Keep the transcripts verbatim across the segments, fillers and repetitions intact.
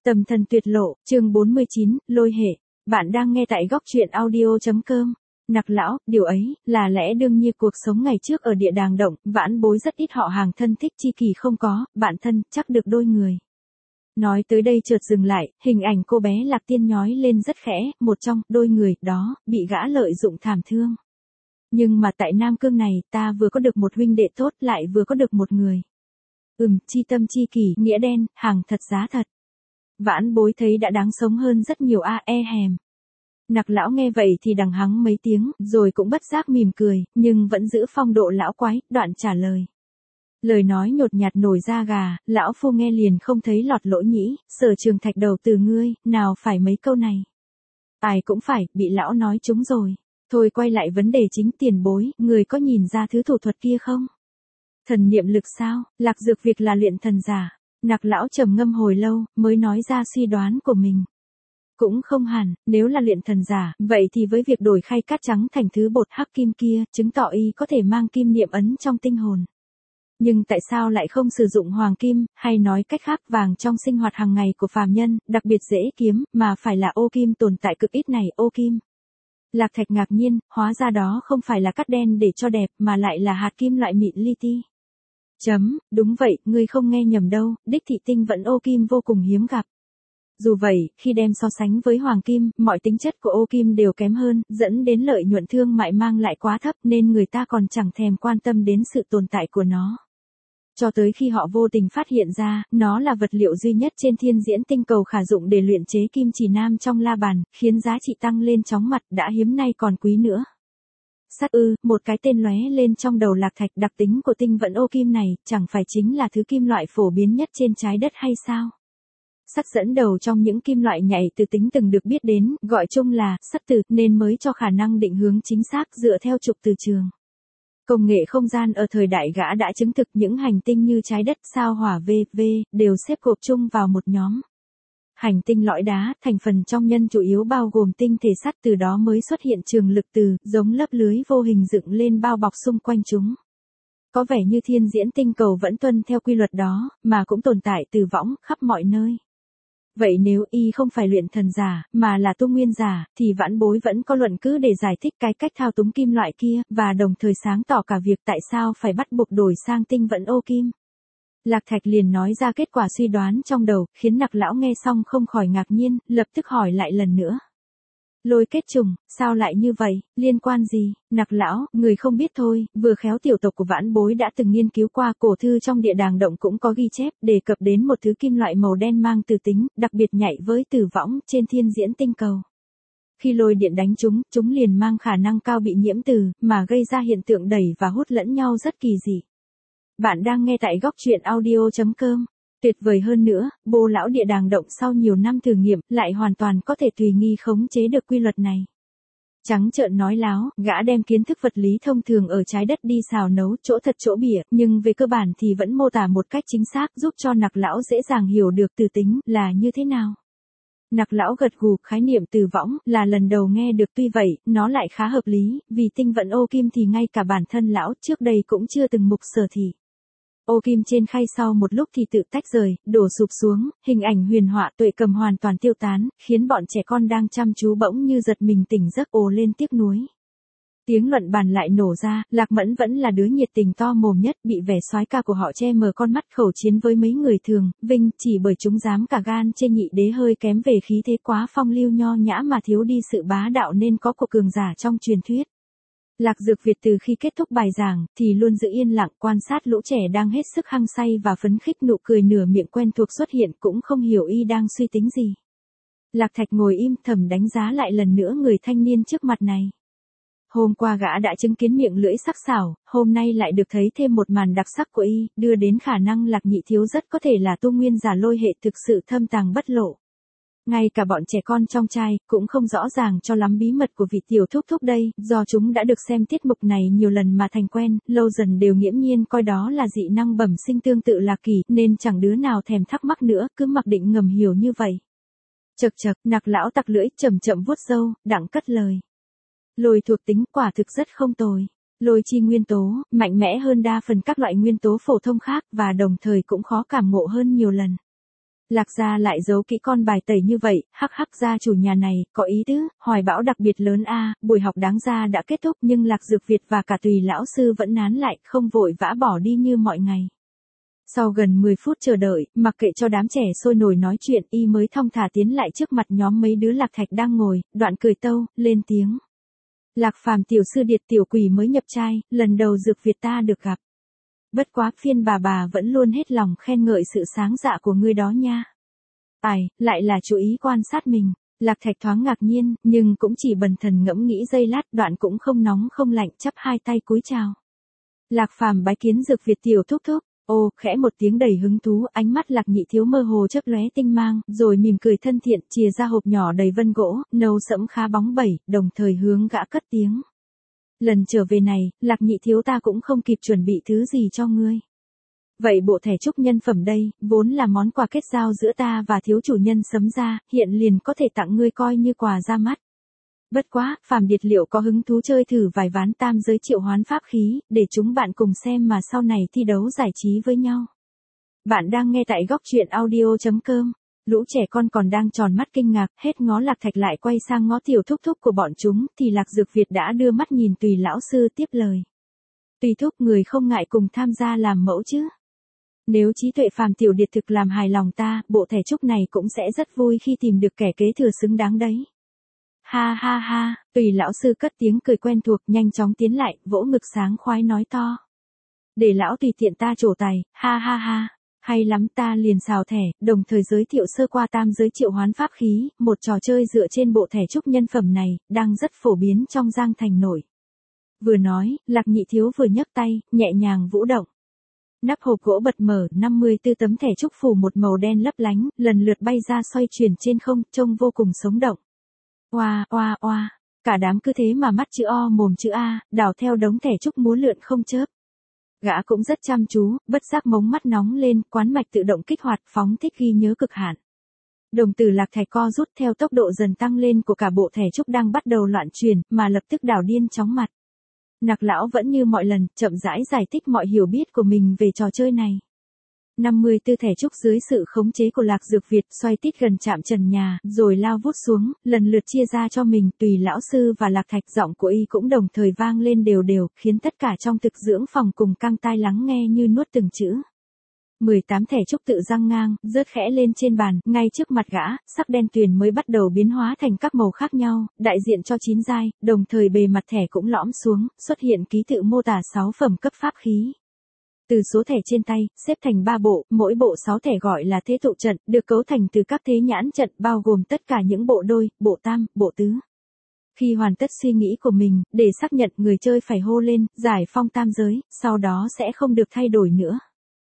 Tầm thần tuyệt lộ, chương bốn mươi chín, lôi hệ. Bạn đang nghe tại góc truyện audio.com. Nặc lão, điều ấy, là lẽ đương nhiên cuộc sống ngày trước ở địa đàng động, vãn bối rất ít họ hàng thân thích chi kỳ không có, bạn thân, chắc được đôi người. Nói tới đây chợt dừng lại, hình ảnh cô bé Lạc Tiên nhói lên rất khẽ, một trong, đôi người, đó, bị gã lợi dụng thảm thương. Nhưng mà tại Nam Cương này, ta vừa có được một huynh đệ tốt, lại vừa có được một người. Ừm, chi tâm chi kỷ, nghĩa đen, hàng thật giá thật. Vãn bối thấy đã đáng sống hơn rất nhiều a e hèm. Nặc lão nghe vậy thì đằng hắng mấy tiếng, rồi cũng bất giác mỉm cười, nhưng vẫn giữ phong độ lão quái, đoạn trả lời. Lời nói nhột nhạt nổi da gà, lão phu nghe liền không thấy lọt lỗ nhĩ, Sở Trường Thạch đầu từ ngươi, nào phải mấy câu này. Ai cũng phải, bị lão nói trúng rồi. Thôi quay lại vấn đề chính, tiền bối, người có nhìn ra thứ thủ thuật kia không? Thần niệm lực sao? Lạc Dược việc là luyện thần giả. Nặc lão trầm ngâm hồi lâu, mới nói ra suy đoán của mình. Cũng không hẳn, nếu là luyện thần giả, vậy thì với việc đổi khay cát trắng thành thứ bột hắc kim kia, chứng tỏ y có thể mang kim niệm ấn trong tinh hồn. Nhưng tại sao lại không sử dụng hoàng kim, hay nói cách khác vàng trong sinh hoạt hàng ngày của phàm nhân, đặc biệt dễ kiếm, mà phải là ô kim tồn tại cực ít này, ô kim. Lạc Thạch ngạc nhiên, hóa ra đó không phải là cát đen để cho đẹp, mà lại là hạt kim loại mịn li ti. Chấm, đúng vậy, ngươi không nghe nhầm đâu, đích thị tinh vẫn ô kim vô cùng hiếm gặp. Dù vậy, khi đem so sánh với hoàng kim, mọi tính chất của ô kim đều kém hơn, dẫn đến lợi nhuận thương mại mang lại quá thấp nên người ta còn chẳng thèm quan tâm đến sự tồn tại của nó. Cho tới khi họ vô tình phát hiện ra, nó là vật liệu duy nhất trên thiên diễn tinh cầu khả dụng để luyện chế kim chỉ nam trong la bàn, khiến giá trị tăng lên chóng mặt, đã hiếm nay còn quý nữa. Sắc ư, một cái tên lóe lên trong đầu Lạc Thạch, đặc tính của tinh vận ô kim này, chẳng phải chính là thứ kim loại phổ biến nhất trên trái đất hay sao? Sắt dẫn đầu trong những kim loại nhạy từ tính từng được biết đến, gọi chung là sắt từ, nên mới cho khả năng định hướng chính xác dựa theo trục từ trường. Công nghệ không gian ở thời đại gã đã chứng thực những hành tinh như trái đất, sao hỏa vân vân đều xếp gộp chung vào một nhóm. Hành tinh lõi đá, thành phần trong nhân chủ yếu bao gồm tinh thể sắt, từ đó mới xuất hiện trường lực từ, giống lớp lưới vô hình dựng lên bao bọc xung quanh chúng. Có vẻ như thiên diễn tinh cầu vẫn tuân theo quy luật đó, mà cũng tồn tại từ võng, khắp mọi nơi. Vậy nếu y không phải luyện thần giả, mà là tu nguyên giả, thì vãn bối vẫn có luận cứ để giải thích cái cách thao túng kim loại kia, và đồng thời sáng tỏ cả việc tại sao phải bắt buộc đổi sang tinh vận ô kim. Lạc Thạch liền nói ra kết quả suy đoán trong đầu, khiến Nặc lão nghe xong không khỏi ngạc nhiên, lập tức hỏi lại lần nữa. Lôi kết trùng, sao lại như vậy, liên quan gì? Nặc lão, người không biết thôi, vừa khéo tiểu tộc của vãn bối đã từng nghiên cứu qua, cổ thư trong địa đàng động cũng có ghi chép, đề cập đến một thứ kim loại màu đen mang từ tính, đặc biệt nhạy với từ võng, trên thiên diễn tinh cầu. Khi lôi điện đánh chúng, chúng liền mang khả năng cao bị nhiễm từ, mà gây ra hiện tượng đẩy và hút lẫn nhau rất kỳ dị. Bạn đang nghe tại góc truyện audio.com. Tuyệt vời hơn nữa, Bô lão địa đàng động sau nhiều năm thử nghiệm, lại hoàn toàn có thể tùy nghi khống chế được quy luật này. Trắng trợn nói láo, gã đem kiến thức vật lý thông thường ở trái đất đi xào nấu, chỗ thật chỗ bịa, nhưng về cơ bản thì vẫn mô tả một cách chính xác, giúp cho Nặc lão dễ dàng hiểu được từ tính là như thế nào. Nặc lão gật gù, khái niệm từ võng là lần đầu nghe được, tuy vậy, nó lại khá hợp lý, vì tinh vận ô kim thì ngay cả bản thân lão trước đây cũng chưa từng mục sở thị. Ô kim trên khay sau một lúc thì tự tách rời, đổ sụp xuống, hình ảnh huyền họa tuệ cầm hoàn toàn tiêu tán, khiến bọn trẻ con đang chăm chú bỗng như giật mình tỉnh giấc, ồ lên tiếc nuối. Tiếng luận bàn lại nổ ra, Lạc Mẫn vẫn là đứa nhiệt tình to mồm nhất, bị vẻ soái ca của họ che mờ con mắt, khẩu chiến với mấy người thường, vinh, chỉ bởi chúng dám cả gan chê nhị đế hơi kém về khí thế, quá phong lưu nho nhã mà thiếu đi sự bá đạo nên có của cường giả trong truyền thuyết. Lạc Dược Việt từ khi kết thúc bài giảng, thì luôn giữ yên lặng quan sát lũ trẻ đang hết sức hăng say và phấn khích, nụ cười nửa miệng quen thuộc xuất hiện, cũng không hiểu y đang suy tính gì. Lạc Thạch ngồi im thầm đánh giá lại lần nữa người thanh niên trước mặt này. Hôm qua gã đã chứng kiến miệng lưỡi sắc sảo, hôm nay lại được thấy thêm một màn đặc sắc của y, đưa đến khả năng Lạc nhị thiếu rất có thể là tu nguyên giả lôi hệ thực sự thâm tàng bất lộ. Ngay cả bọn trẻ con trong trai, cũng không rõ ràng cho lắm bí mật của vị tiểu thúc thúc đây, do chúng đã được xem tiết mục này nhiều lần mà thành quen, lâu dần đều nghiễm nhiên coi đó là dị năng bẩm sinh tương tự Lạc Kỳ, nên chẳng đứa nào thèm thắc mắc nữa, cứ mặc định ngầm hiểu như vậy. Chậc chậc, Nặc lão tặc lưỡi, chậm chậm vuốt râu, đặng cất lời. Lôi thuộc tính quả thực rất không tồi. Lôi chi nguyên tố, mạnh mẽ hơn đa phần các loại nguyên tố phổ thông khác, và đồng thời cũng khó cảm ngộ hơn nhiều lần. Lạc gia lại giấu kỹ con bài tẩy như vậy, hắc hắc gia chủ nhà này, có ý tứ, hoài bão đặc biệt lớn a. Buổi học đáng ra đã kết thúc nhưng Lạc Dược Việt và cả Tùy lão sư vẫn nán lại, không vội vã bỏ đi như mọi ngày. Sau gần mười phút chờ đợi, mặc kệ cho đám trẻ sôi nổi nói chuyện, y mới thong thả tiến lại trước mặt nhóm mấy đứa Lạc Thạch đang ngồi, đoạn cười tâu, lên tiếng. Lạc Phàm tiểu sư điệt tiểu quỷ mới nhập trai, lần đầu Dược Việt ta được gặp. Bất quá phiên bà bà vẫn luôn hết lòng khen ngợi sự sáng dạ của ngươi đó nha. Ai, lại là chú ý quan sát mình. Lạc Thạch thoáng ngạc nhiên, nhưng cũng chỉ bần thần ngẫm nghĩ giây lát, đoạn cũng không nóng không lạnh, chắp hai tay cúi chào. Lạc Phàm bái kiến Dược Việt tiểu thúc thúc. Ô, khẽ một tiếng đầy hứng thú, ánh mắt Lạc Nhị thiếu mơ hồ chớp lóe tinh mang, rồi mỉm cười thân thiện, chìa ra hộp nhỏ đầy vân gỗ, nâu sẫm khá bóng bẩy, đồng thời hướng gã cất tiếng. Lần trở về này, Lạc Nhị thiếu ta cũng không kịp chuẩn bị thứ gì cho ngươi. Vậy bộ thẻ chúc nhân phẩm đây, vốn là món quà kết giao giữa ta và thiếu chủ nhân Sấm gia, hiện liền có thể tặng ngươi coi như quà ra mắt. Bất quá, Phàm Điệt liệu có hứng thú chơi thử vài ván tam giới triệu hoán pháp khí, để chúng bạn cùng xem mà sau này thi đấu giải trí với nhau. Bạn đang nghe tại góc truyện audio chấm com. Lũ trẻ con còn đang tròn mắt kinh ngạc, hết ngó Lạc Thạch lại quay sang ngó tiểu thúc thúc của bọn chúng, thì Lạc Dược Việt đã đưa mắt nhìn Tùy lão sư tiếp lời. Tùy thúc, người không ngại cùng tham gia làm mẫu chứ? Nếu trí tuệ Phàm tiểu điệt thực làm hài lòng ta, bộ thẻ chúc này cũng sẽ rất vui khi tìm được kẻ kế thừa xứng đáng đấy. Ha ha ha, Tùy lão sư cất tiếng cười quen thuộc, nhanh chóng tiến lại, vỗ ngực sáng khoái nói to. Để lão tùy tiện ta trổ tài, ha ha ha. Hay lắm, ta liền xào thẻ, đồng thời giới thiệu sơ qua tam giới triệu hoán pháp khí, một trò chơi dựa trên bộ thẻ chúc nhân phẩm này, đang rất phổ biến trong Giang Thành nổi. Vừa nói, Lạc Nhị thiếu vừa nhấc tay, nhẹ nhàng vũ động. Nắp hộp gỗ bật mở, năm mươi tư tấm thẻ chúc phủ một màu đen lấp lánh, lần lượt bay ra xoay chuyển trên không, trông vô cùng sống động. Oa, oa, oa, cả đám cứ thế mà mắt chữ O mồm chữ A, đảo theo đống thẻ chúc múa lượn không chớp. Gã cũng rất chăm chú, bất giác mống mắt nóng lên, quán mạch tự động kích hoạt, phóng thích ghi nhớ cực hạn. Đồng tử Lạc Thạch co rút theo tốc độ dần tăng lên của cả bộ thẻ chúc đang bắt đầu loạn truyền, mà lập tức đảo điên chóng mặt. Nặc lão vẫn như mọi lần, chậm rãi giải thích mọi hiểu biết của mình về trò chơi này. năm mươi tư thẻ chúc dưới sự khống chế của Lạc Dược Việt xoay tít gần chạm trần nhà, rồi lao vút xuống, lần lượt chia ra cho mình. Tùy lão sư và Lạc Thạch, giọng của y cũng đồng thời vang lên đều đều, khiến tất cả trong thực dưỡng phòng cùng căng tai lắng nghe như nuốt từng chữ. mười tám thẻ chúc tự răng ngang, rớt khẽ lên trên bàn, ngay trước mặt gã, sắc đen tuyền mới bắt đầu biến hóa thành các màu khác nhau, đại diện cho chín giai, đồng thời bề mặt thẻ cũng lõm xuống, xuất hiện ký tự mô tả sáu phẩm cấp pháp khí. Từ số thẻ trên tay, xếp thành ba bộ, mỗi bộ sáu thẻ gọi là thế tụ trận, được cấu thành từ các thế nhãn trận, bao gồm tất cả những bộ đôi, bộ tam, bộ tứ. Khi hoàn tất suy nghĩ của mình, để xác nhận, người chơi phải hô lên, giải phong tam giới, sau đó sẽ không được thay đổi nữa.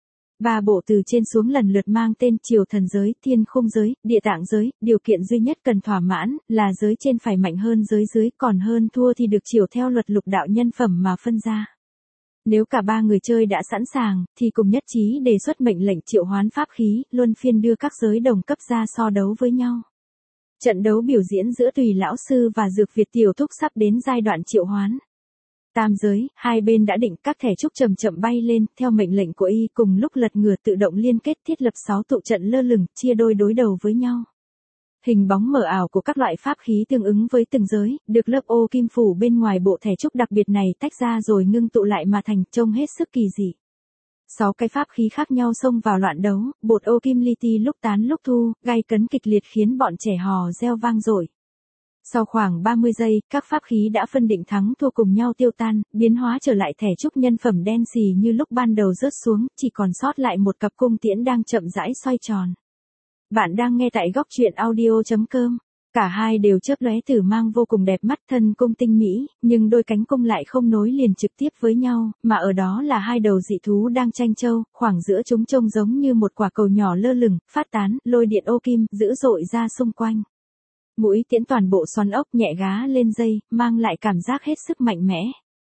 Ba bộ từ trên xuống lần lượt mang tên triều thần giới, thiên khung giới, địa tạng giới, điều kiện duy nhất cần thỏa mãn, là giới trên phải mạnh hơn giới dưới, còn hơn thua thì được chiều theo luật lục đạo nhân phẩm mà phân ra. Nếu cả ba người chơi đã sẵn sàng, thì cùng nhất trí đề xuất mệnh lệnh triệu hoán pháp khí, luân phiên đưa các giới đồng cấp ra so đấu với nhau. Trận đấu biểu diễn giữa Tùy lão sư và Dược Việt tiểu thúc sắp đến giai đoạn triệu hoán. Tam giới, hai bên đã định, các thẻ chúc chậm chậm bay lên, theo mệnh lệnh của y, cùng lúc lật ngửa tự động liên kết thiết lập sáu tụ trận lơ lửng, chia đôi đối đầu với nhau. Hình bóng mờ ảo của các loại pháp khí tương ứng với từng giới, được lớp ô kim phủ bên ngoài bộ thẻ chúc đặc biệt này tách ra rồi ngưng tụ lại mà thành, trông hết sức kỳ dị. Sáu cái pháp khí khác nhau xông vào loạn đấu, bột ô kim li ti lúc tán lúc thu, gay cấn kịch liệt khiến bọn trẻ hò reo vang dội. Sau khoảng ba mươi giây, các pháp khí đã phân định thắng thua cùng nhau tiêu tan, biến hóa trở lại thẻ chúc nhân phẩm đen xì như lúc ban đầu rớt xuống, chỉ còn sót lại một cặp cung tiễn đang chậm rãi xoay tròn. Bạn đang nghe tại góc truyện audio chấm com. Cả hai đều chớp lóe tử mang vô cùng đẹp mắt, thân cung tinh mỹ, nhưng đôi cánh cung lại không nối liền trực tiếp với nhau, mà ở đó là hai đầu dị thú đang tranh châu, khoảng giữa chúng trông giống như một quả cầu nhỏ lơ lửng, phát tán, lôi điện ô kim, dữ dội ra xung quanh. Mũi tiễn toàn bộ xoắn ốc nhẹ gá lên dây, mang lại cảm giác hết sức mạnh mẽ.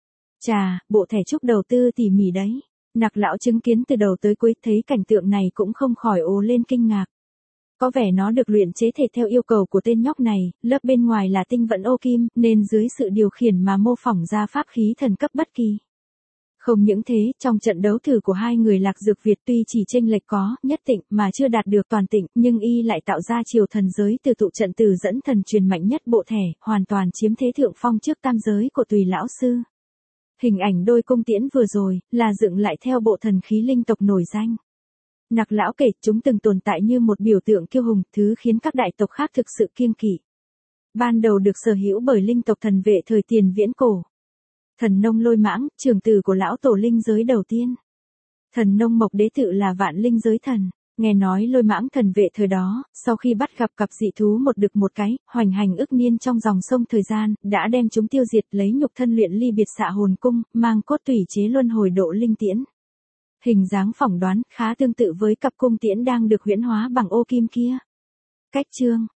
Chà, bộ thẻ chúc đầu tư tỉ mỉ đấy. Nặc lão chứng kiến từ đầu tới cuối, thấy cảnh tượng này cũng không khỏi ồ lên kinh ngạc. Có vẻ nó được luyện chế thể theo yêu cầu của tên nhóc này, lớp bên ngoài là tinh vận ô kim, nên dưới sự điều khiển mà mô phỏng ra pháp khí thần cấp bất kỳ. Không những thế, trong trận đấu thử của hai người Lạc Dược Việt tuy chỉ chênh lệch có nhất tịnh mà chưa đạt được toàn tịnh, nhưng y lại tạo ra chiều thần giới từ tụ trận từ dẫn thần truyền mạnh nhất bộ thẻ, hoàn toàn chiếm thế thượng phong trước tam giới của Tùy lão sư. Hình ảnh đôi cung tiễn vừa rồi là dựng lại theo bộ thần khí linh tộc nổi danh. Nặc lão kể chúng từng tồn tại như một biểu tượng kiêu hùng, thứ khiến các đại tộc khác thực sự kiêng kỵ. Ban đầu được sở hữu bởi linh tộc thần vệ thời tiền viễn cổ. Thần nông Lôi Mãng, trưởng tử của lão tổ linh giới đầu tiên. Thần nông Mộc Đế tự là vạn linh giới thần. Nghe nói Lôi Mãng thần vệ thời đó, sau khi bắt gặp cặp dị thú một đực một cái, hoành hành ức niên trong dòng sông thời gian, đã đem chúng tiêu diệt lấy nhục thân luyện ly biệt xạ hồn cung, mang cốt tủy chế luân hồi độ linh tiễn. Hình dáng phỏng đoán khá tương tự với cặp cung tiễn đang được huyễn hóa bằng ô kim kia. Cách chương